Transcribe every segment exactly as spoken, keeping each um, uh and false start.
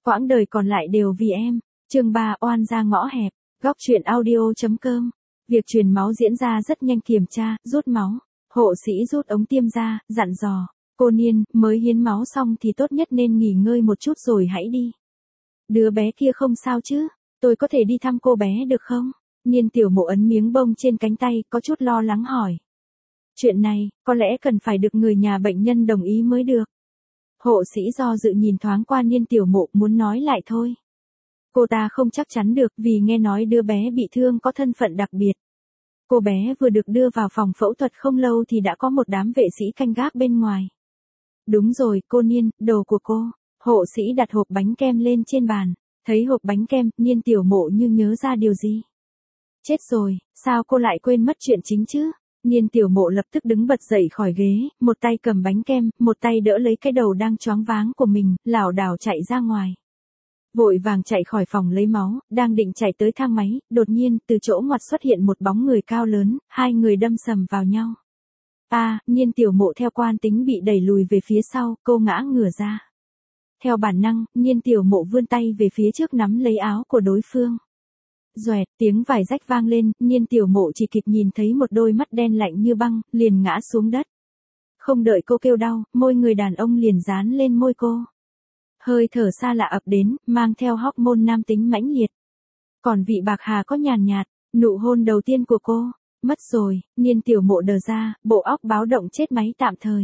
Quãng đời còn lại đều vì em. Chương ba oan ra ngõ hẹp. Góc truyện audio.com. Việc truyền máu diễn ra rất nhanh, kiểm tra, rút máu. Hộ sĩ rút ống tiêm ra, dặn dò. Cô Niên, mới hiến máu xong thì tốt nhất nên nghỉ ngơi một chút rồi hãy đi. Đứa bé kia không sao chứ? Tôi có thể đi thăm cô bé được không? Niên Tiểu Mộ ấn miếng bông trên cánh tay, có chút lo lắng hỏi. Chuyện này, có lẽ cần phải được người nhà bệnh nhân đồng ý mới được. Hộ sĩ do dự nhìn thoáng qua Niên Tiểu Mộ, muốn nói lại thôi. Cô ta không chắc chắn được, vì nghe nói đứa bé bị thương có thân phận đặc biệt. Cô bé vừa được đưa vào phòng phẫu thuật không lâu thì đã có một đám vệ sĩ canh gác bên ngoài. Đúng rồi, cô Niên, đồ của cô. Hộ sĩ đặt hộp bánh kem lên trên bàn. Thấy hộp bánh kem, Niên Tiểu Mộ như nhớ ra điều gì. Chết rồi, sao cô lại quên mất chuyện chính chứ? Niên Tiểu Mộ lập tức đứng bật dậy khỏi ghế, một tay cầm bánh kem, một tay đỡ lấy cái đầu đang choáng váng của mình, lảo đảo chạy ra ngoài. Vội vàng chạy khỏi phòng lấy máu, đang định chạy tới thang máy, đột nhiên, từ chỗ ngoặt xuất hiện một bóng người cao lớn, hai người đâm sầm vào nhau. A, à, Niên Tiểu Mộ theo quan tính bị đẩy lùi về phía sau, cô ngã ngửa ra. Theo bản năng, Niên Tiểu Mộ vươn tay về phía trước nắm lấy áo của đối phương. Doẹt, tiếng vải rách vang lên, Niên Tiểu Mộ chỉ kịp nhìn thấy một đôi mắt đen lạnh như băng, liền ngã xuống đất. Không đợi cô kêu đau, môi người đàn ông liền dán lên môi cô. Hơi thở xa lạ ập đến, mang theo hormone nam tính mãnh liệt. Còn vị bạc hà có nhàn nhạt, nụ hôn đầu tiên của cô, mất rồi, Niên Tiểu Mộ đờ ra, bộ óc báo động chết máy tạm thời.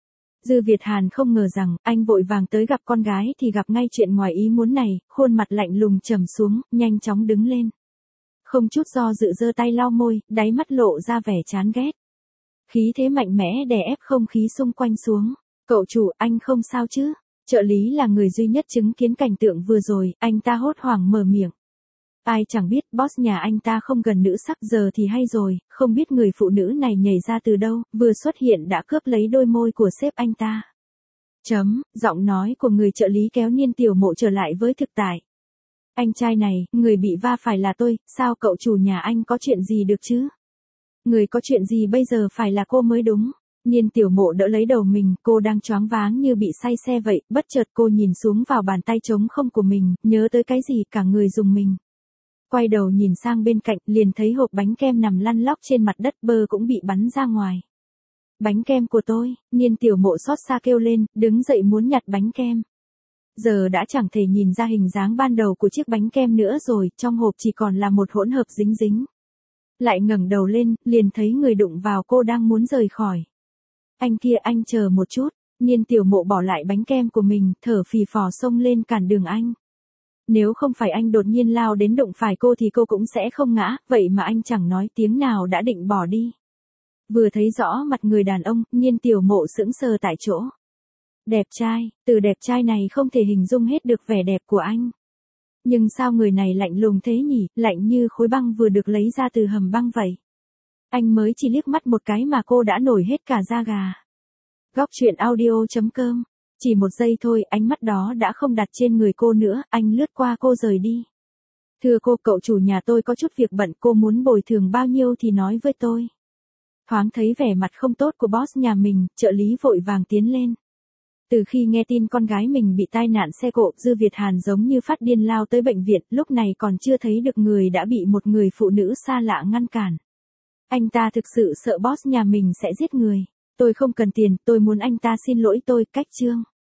Dư Việt Hàn không ngờ rằng, anh vội vàng tới gặp con gái thì gặp ngay chuyện ngoài ý muốn này, khuôn mặt lạnh lùng trầm xuống, nhanh chóng đứng lên. Không chút do dự giơ tay lau môi, đáy mắt lộ ra vẻ chán ghét. Khí thế mạnh mẽ đè ép không khí xung quanh xuống. Cậu chủ, anh không sao chứ? Trợ lý là người duy nhất chứng kiến cảnh tượng vừa rồi, anh ta hốt hoảng mở miệng. Ai chẳng biết, boss nhà anh ta không gần nữ sắc, giờ thì hay rồi, không biết người phụ nữ này nhảy ra từ đâu, vừa xuất hiện đã cướp lấy đôi môi của sếp anh ta. Chấm, giọng nói của người trợ lý kéo Niên Tiểu Mộ trở lại với thực tại. Anh trai này, người bị va phải là tôi, sao cậu chủ nhà anh có chuyện gì được chứ? Người có chuyện gì bây giờ phải là cô mới đúng. Niên Tiểu Mộ đỡ lấy đầu mình, cô đang choáng váng như bị say xe vậy, bất chợt cô nhìn xuống vào bàn tay trống không của mình, nhớ tới cái gì cả người rùng mình. Quay đầu nhìn sang bên cạnh, liền thấy hộp bánh kem nằm lăn lóc trên mặt đất, bơ cũng bị bắn ra ngoài. Bánh kem của tôi, Niên Tiểu Mộ xót xa kêu lên, đứng dậy muốn nhặt bánh kem. Giờ đã chẳng thể nhìn ra hình dáng ban đầu của chiếc bánh kem nữa rồi, trong hộp chỉ còn là một hỗn hợp dính dính. Lại ngẩng đầu lên, liền thấy người đụng vào cô đang muốn rời khỏi. Anh kia, anh chờ một chút. Niên Tiểu Mộ bỏ lại bánh kem của mình, thở phì phò xông lên cản đường anh. Nếu không phải anh đột nhiên lao đến đụng phải cô thì cô cũng sẽ không ngã, vậy mà anh chẳng nói tiếng nào đã định bỏ đi. Vừa thấy rõ mặt người đàn ông, Niên Tiểu Mộ sững sờ tại chỗ. Đẹp trai, từ đẹp trai này không thể hình dung hết được vẻ đẹp của anh. Nhưng sao người này lạnh lùng thế nhỉ, lạnh như khối băng vừa được lấy ra từ hầm băng vậy. Anh mới chỉ liếc mắt một cái mà cô đã nổi hết cả da gà. Góc truyện audio.com. Chỉ một giây thôi, ánh mắt đó đã không đặt trên người cô nữa, anh lướt qua cô rời đi. Thưa cô, cậu chủ nhà tôi có chút việc bận, cô muốn bồi thường bao nhiêu thì nói với tôi. Thoáng thấy vẻ mặt không tốt của boss nhà mình, trợ lý vội vàng tiến lên. Từ khi nghe tin con gái mình bị tai nạn xe cộ, Dư Việt Hàn giống như phát điên lao tới bệnh viện, lúc này còn chưa thấy được người đã bị một người phụ nữ xa lạ ngăn cản. Anh ta thực sự sợ boss nhà mình sẽ giết người. Tôi không cần tiền, tôi muốn anh ta xin lỗi tôi, cách chương.